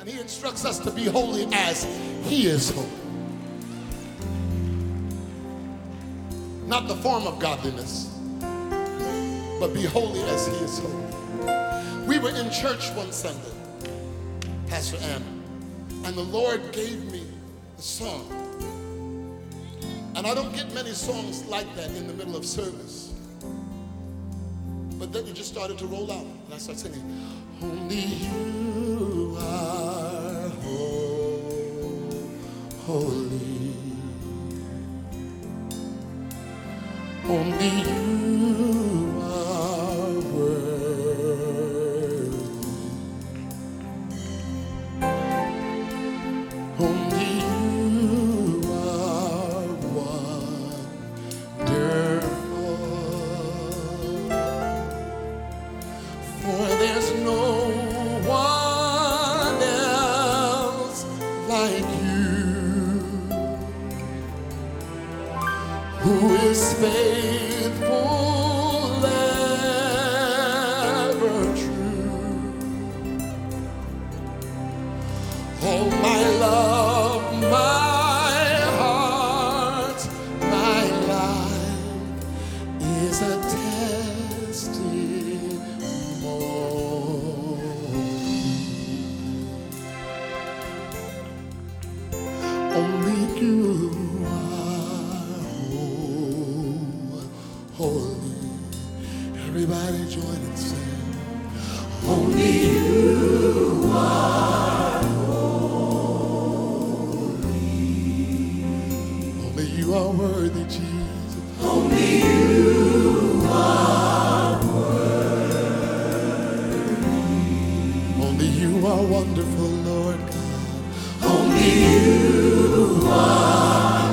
And he instructs us to be holy as he is holy. Not the form of godliness, but be holy as he is holy. We were in church one Sunday, Pastor Anna, and the Lord gave me a song. And I don't get many songs like that in the middle of service. But then it just started to roll out. And I started singing, only you are holy. Only you are worthy. Only you are wonderful. For there's no one else like you, who is faithful, ever true. All my love, my heart, my life is a testimony. Only you holy. Everybody join and sing. Only you are holy. Only you are worthy, Jesus. Only you are worthy. Only you are wonderful, Lord God. Only you are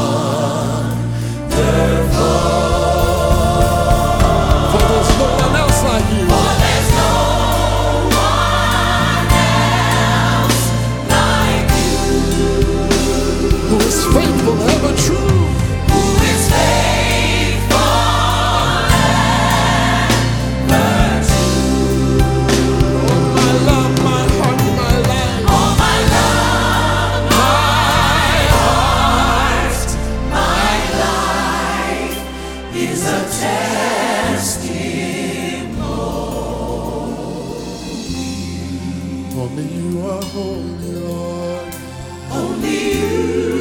wonderful. Faithful, ever true. Who is faithful, ever true. All my love, my heart, my life. All my love, my heart, my life is a testimony. Only you are holy, Lord. Only you.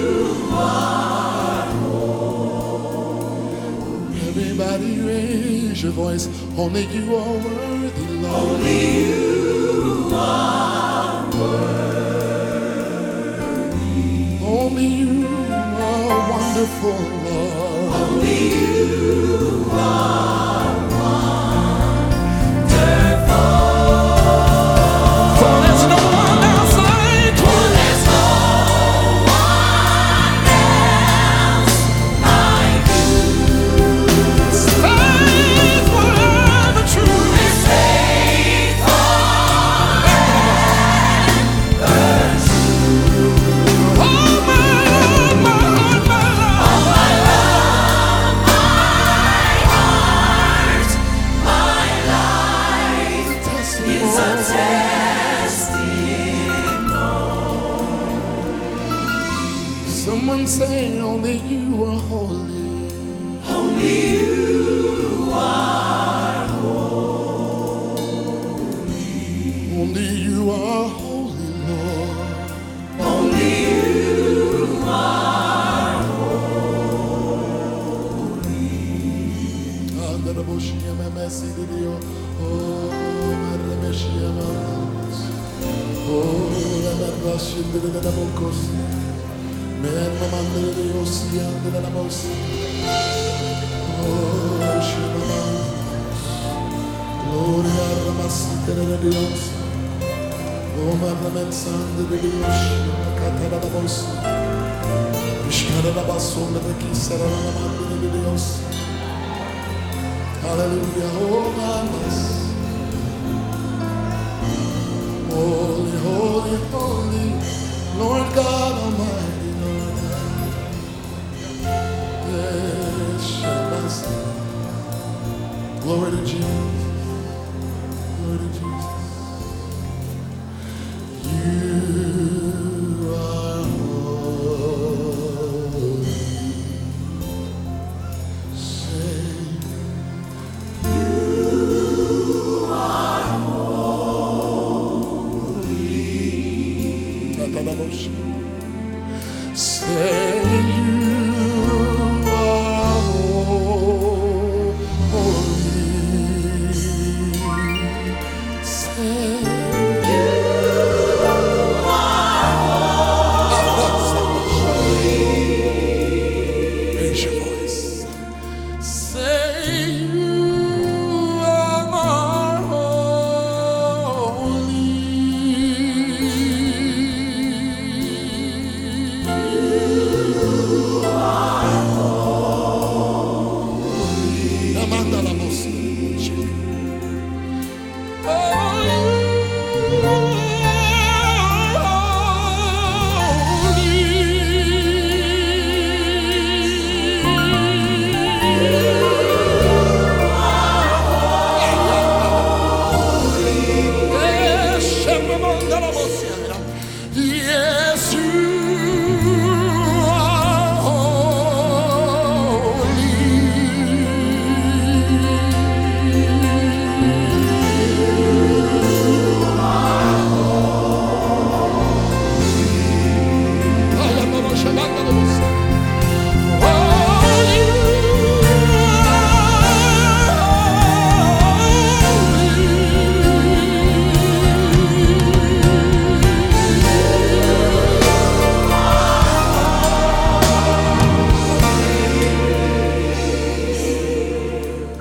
Everybody raise your voice. Only you are worthy, Lord. Only you are worthy. Only you are wonderful, Lord. Only you are wonderful. For there's no one else like you. For there's no one else like you. Faithful, ever true. Is faithful, ever true. All my love, my heart, my love. All my love, my heart, my life is a testimony. Someone say, only you are holy. Only you are holy. Only you are holy, Lord. Only you are holy. Under the bush, you may messy video. Oh, the Messiah. Oh, the Russian did it. Man, Mamma, the Ocean, the Lamos. Oh, Shimama. Gloria, Ramasita, the Dios. Oh, Mamma, San, the Dios. Catarabos. Ishkarabason, the Kisara, the Dios. Hallelujah, oh, Mamas. Holy, holy, holy, Lord God Almighty, Lord God. Yes, Shabbat. Glory to Jesus. Glory to Jesus. You worship.